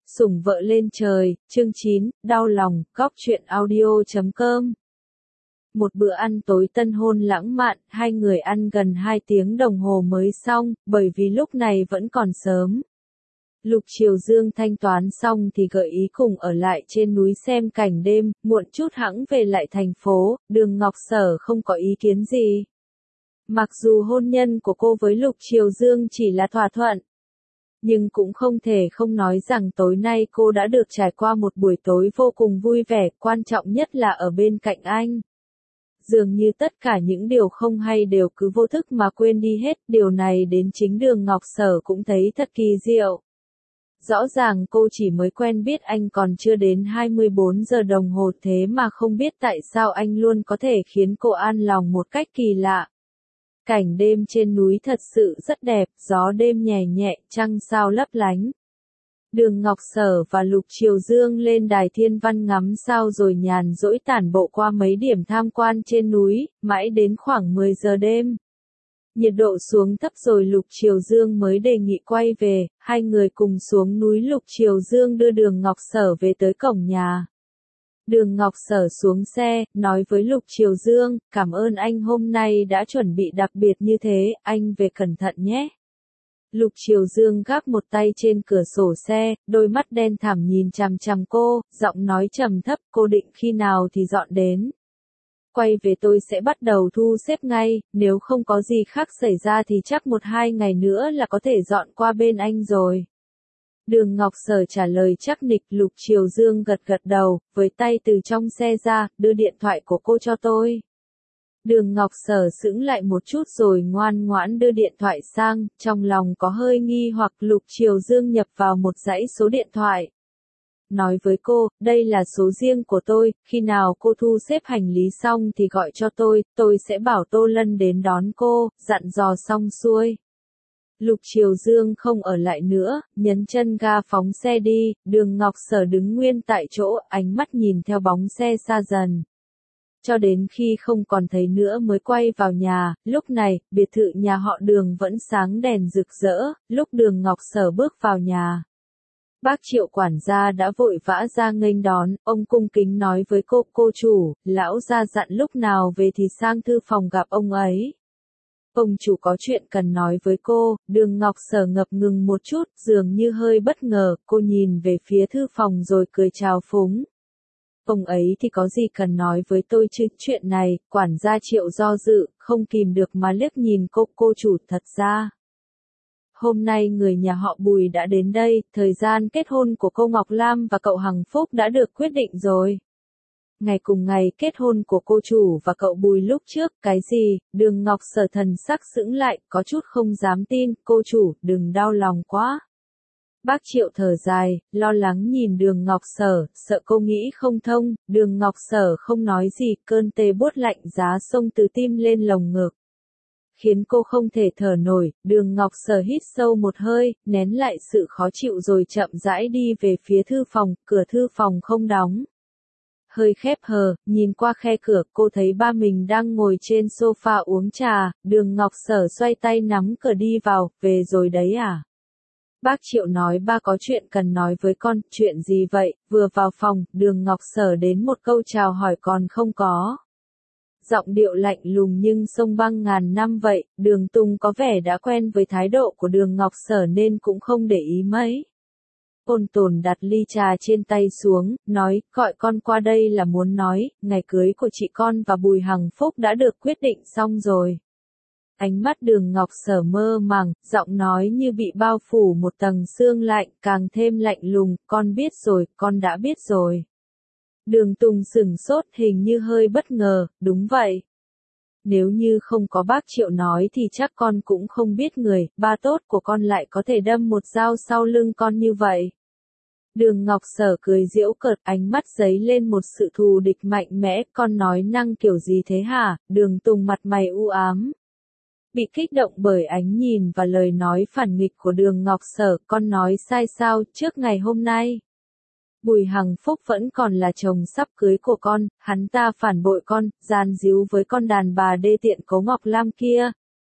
Sủng vợ lên trời, chương 9, đau lòng, góc truyện audio.com. Một bữa ăn tối tân hôn lãng mạn, hai người ăn gần 2 tiếng đồng hồ mới xong, bởi vì lúc này vẫn còn sớm. Lục Triều Dương thanh toán xong thì gợi ý cùng ở lại trên núi xem cảnh đêm, muộn chút hẵng về lại thành phố, Đường Ngọc Sở không có ý kiến gì. Mặc dù hôn nhân của cô với Lục Triều Dương chỉ là thỏa thuận, nhưng cũng không thể không nói rằng tối nay cô đã được trải qua một buổi tối vô cùng vui vẻ, quan trọng nhất là ở bên cạnh anh. Dường như tất cả những điều không hay đều cứ vô thức mà quên đi hết, điều này đến chính Đường Ngọc Sở cũng thấy thật kỳ diệu. Rõ ràng cô chỉ mới quen biết anh còn chưa đến 24 giờ đồng hồ, thế mà không biết tại sao anh luôn có thể khiến cô an lòng một cách kỳ lạ. Cảnh đêm trên núi thật sự rất đẹp, gió đêm nhẹ nhẹ, trăng sao lấp lánh. Đường Ngọc Sở và Lục Triều Dương lên đài thiên văn ngắm sao rồi nhàn rỗi tản bộ qua mấy điểm tham quan trên núi, mãi đến khoảng 10 giờ đêm. Nhiệt độ xuống thấp rồi Lục Triều Dương mới đề nghị quay về, hai người cùng xuống núi. Lục Triều Dương đưa Đường Ngọc Sở về tới cổng nhà. Đường Ngọc Sở xuống xe, nói với Lục Triều Dương, cảm ơn anh hôm nay đã chuẩn bị đặc biệt như thế, anh về cẩn thận nhé. Lục Triều Dương gác một tay trên cửa sổ xe, đôi mắt đen thẳm nhìn chằm chằm cô, giọng nói trầm thấp, cô định khi nào thì dọn đến. Quay về tôi sẽ bắt đầu thu xếp ngay, nếu không có gì khác xảy ra thì chắc 1-2 ngày nữa là có thể dọn qua bên anh rồi. Đường Ngọc Sở trả lời chắc nịch. Lục Triều Dương gật gật đầu, với tay từ trong xe ra, đưa điện thoại của cô cho tôi. Đường Ngọc Sở sững lại một chút rồi ngoan ngoãn đưa điện thoại sang, trong lòng có hơi nghi hoặc. Lục Triều Dương nhập vào một dãy số điện thoại. Nói với cô, đây là số riêng của tôi, khi nào cô thu xếp hành lý xong thì gọi cho tôi sẽ bảo Tô Lân đến đón cô, dặn dò xong xuôi. Lục Triều Dương không ở lại nữa, nhấn chân ga phóng xe đi. Đường Ngọc Sở đứng nguyên tại chỗ, ánh mắt nhìn theo bóng xe xa dần. Cho đến khi không còn thấy nữa mới quay vào nhà. Lúc này, biệt thự nhà họ Đường vẫn sáng đèn rực rỡ. Lúc Đường Ngọc Sở bước vào nhà, bác Triệu quản gia đã vội vã ra nghênh đón. Ông cung kính nói với cô chủ, lão gia dặn lúc nào về thì sang thư phòng gặp ông ấy. Ông chủ có chuyện cần nói với cô. Đường Ngọc Sở ngập ngừng một chút, dường như hơi bất ngờ, cô nhìn về phía thư phòng rồi cười chào phúng. Ông ấy thì có gì cần nói với tôi chứ, chuyện này. Quản gia Triệu do dự, không kìm được mà liếc nhìn cô chủ. Thật ra, hôm nay người nhà họ Bùi đã đến đây, thời gian kết hôn của cô Ngọc Lam và cậu Hằng Phúc đã được quyết định rồi. Ngày cùng ngày kết hôn của cô chủ và cậu Bùi lúc trước. Cái gì? Đường Ngọc Sở thần sắc sững lại, có chút không dám tin. Cô chủ, đừng đau lòng quá. Bác Triệu thở dài, lo lắng nhìn Đường Ngọc Sở, sợ cô nghĩ không thông. Đường Ngọc Sở không nói gì, cơn tê buốt lạnh giá xông từ tim lên lồng ngực, khiến cô không thể thở nổi. Đường Ngọc Sở hít sâu một hơi, nén lại sự khó chịu rồi chậm rãi đi về phía thư phòng. Cửa thư phòng không đóng, hơi khép hờ, nhìn qua khe cửa, cô thấy ba mình đang ngồi trên sofa uống trà. Đường Ngọc Sở xoay tay nắm cửa đi vào. Về rồi đấy à? Bác Triệu nói ba có chuyện cần nói với con. Chuyện gì vậy? Vừa vào phòng, Đường Ngọc Sở đến một câu chào hỏi còn không có. Giọng điệu lạnh lùng nhưng sông băng ngàn năm vậy. Đường Tùng có vẻ đã quen với thái độ của Đường Ngọc Sở nên cũng không để ý mấy. Ôn Tồn đặt ly trà trên tay xuống, nói, gọi con qua đây là muốn nói, ngày cưới của chị con và Bùi Hằng Phúc đã được quyết định xong rồi. Ánh mắt Đường Ngọc Sở mơ màng, giọng nói như bị bao phủ một tầng sương lạnh, càng thêm lạnh lùng. Con biết rồi, con đã biết rồi. Đường Tùng sửng sốt, hình như hơi bất ngờ. Đúng vậy. Nếu như không có bác Triệu nói thì chắc con cũng không biết người ba tốt của con lại có thể đâm một dao sau lưng con như vậy. Đường Ngọc Sở cười giễu cợt, ánh mắt giấy lên một sự thù địch mạnh mẽ. Con nói năng kiểu gì thế hả? Đường Tùng mặt mày u ám, bị kích động bởi ánh nhìn và lời nói phản nghịch của Đường Ngọc Sở. Con nói sai sao? Trước ngày hôm nay, Bùi Hằng Phúc vẫn còn là chồng sắp cưới của con, hắn ta phản bội con, gian díu với con đàn bà đê tiện Cố Ngọc Lam kia.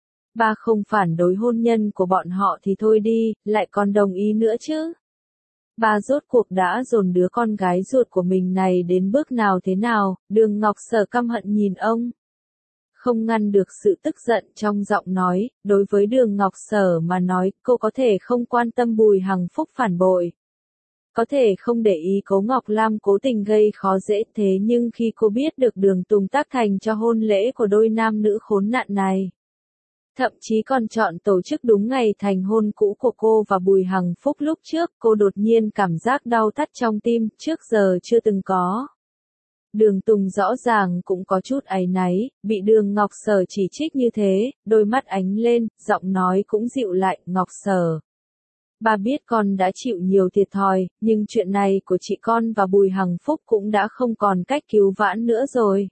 Ba không phản đối hôn nhân của bọn họ thì thôi đi, lại còn đồng ý nữa chứ. Ba rốt cuộc đã dồn đứa con gái ruột của mình này đến bước nào thế nào, Đường Ngọc Sở căm hận nhìn ông. Không ngăn được sự tức giận trong giọng nói, đối với Đường Ngọc Sở mà nói, cô có thể không quan tâm Bùi Hằng Phúc phản bội. Có thể không để ý Cố Ngọc Lam cố tình gây khó dễ thế nhưng khi cô biết được Đường Tùng tác thành cho hôn lễ của đôi nam nữ khốn nạn này. Thậm chí còn chọn tổ chức đúng ngày thành hôn cũ của cô và Bùi Hằng Phúc lúc trước, cô đột nhiên cảm giác đau thắt trong tim, trước giờ chưa từng có. Đường Tùng rõ ràng cũng có chút áy náy, bị Đường Ngọc Sở chỉ trích như thế, đôi mắt ánh lên, giọng nói cũng dịu lại, Ngọc Sở. Ba biết con đã chịu nhiều thiệt thòi, nhưng chuyện này của chị con và Bùi Hằng Phúc cũng đã không còn cách cứu vãn nữa rồi.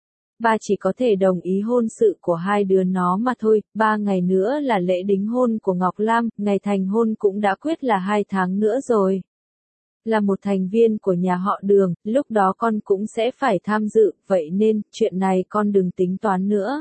Ba chỉ có thể đồng ý hôn sự của hai đứa nó mà thôi, 3 ngày nữa là lễ đính hôn của Ngọc Lam, ngày thành hôn cũng đã quyết là 2 tháng nữa rồi. Là một thành viên của nhà họ Đường, lúc đó con cũng sẽ phải tham dự, vậy nên, chuyện này con đừng tính toán nữa.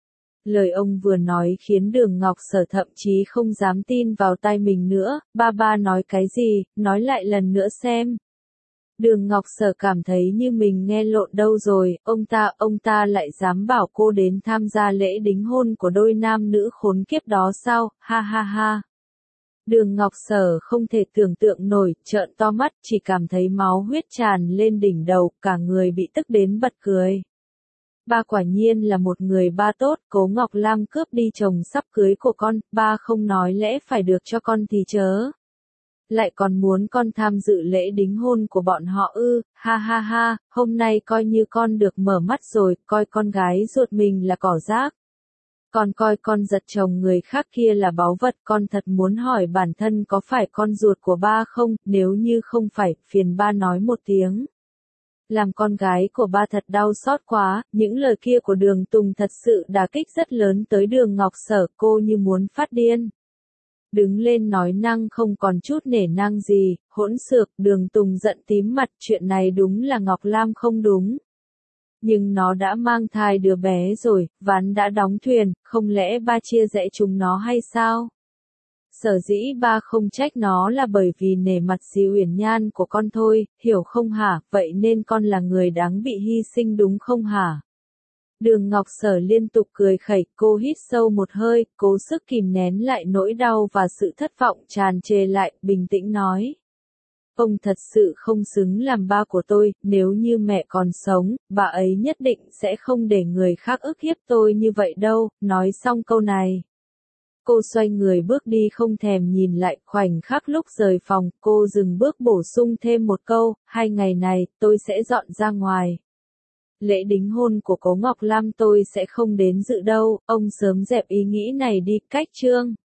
Lời ông vừa nói khiến Đường Ngọc Sở thậm chí không dám tin vào tai mình nữa, ba nói cái gì, nói lại lần nữa xem. Đường Ngọc Sở cảm thấy như mình nghe lộn đâu rồi, ông ta lại dám bảo cô đến tham gia lễ đính hôn của đôi nam nữ khốn kiếp đó sao, ha ha ha. Đường Ngọc Sở không thể tưởng tượng nổi, trợn to mắt, chỉ cảm thấy máu huyết tràn lên đỉnh đầu, cả người bị tức đến bật cười. Ba quả nhiên là một người ba tốt, Cố Ngọc Lam cướp đi chồng sắp cưới của con, ba không nói lẽ phải được cho con thì chớ. Lại còn muốn con tham dự lễ đính hôn của bọn họ ư, ha ha ha, hôm nay coi như con được mở mắt rồi, coi con gái ruột mình là cỏ rác. Còn coi con giật chồng người khác kia là báu vật, con thật muốn hỏi bản thân có phải con ruột của ba không, nếu như không phải, phiền ba nói một tiếng. Làm con gái của ba thật đau xót quá, những lời kia của Đường Tùng thật sự đả kích rất lớn tới Đường Ngọc Sở, cô như muốn phát điên. Đứng lên nói năng không còn chút nể nang gì, hỗn xược, Đường Tùng giận tím mặt, chuyện này đúng là Ngọc Lam không đúng. Nhưng nó đã mang thai đứa bé rồi, ván đã đóng thuyền, không lẽ ba chia rẽ chúng nó hay sao? Sở dĩ ba không trách nó là bởi vì nể mặt Di Uyển Nhan của con thôi, hiểu không hả, vậy nên con là người đáng bị hy sinh đúng không hả? Đường Ngọc Sở liên tục cười khẩy, cô hít sâu một hơi, cố sức kìm nén lại nỗi đau và sự thất vọng tràn trề lại, bình tĩnh nói. Ông thật sự không xứng làm ba của tôi, nếu như mẹ còn sống, bà ấy nhất định sẽ không để người khác ức hiếp tôi như vậy đâu, nói xong câu này. Cô xoay người bước đi không thèm nhìn lại, khoảnh khắc lúc rời phòng, cô dừng bước bổ sung thêm một câu, 2 ngày này, tôi sẽ dọn ra ngoài. Lễ đính hôn của Cố Ngọc Lam tôi sẽ không đến dự đâu, ông sớm dẹp ý nghĩ này đi, cách chương.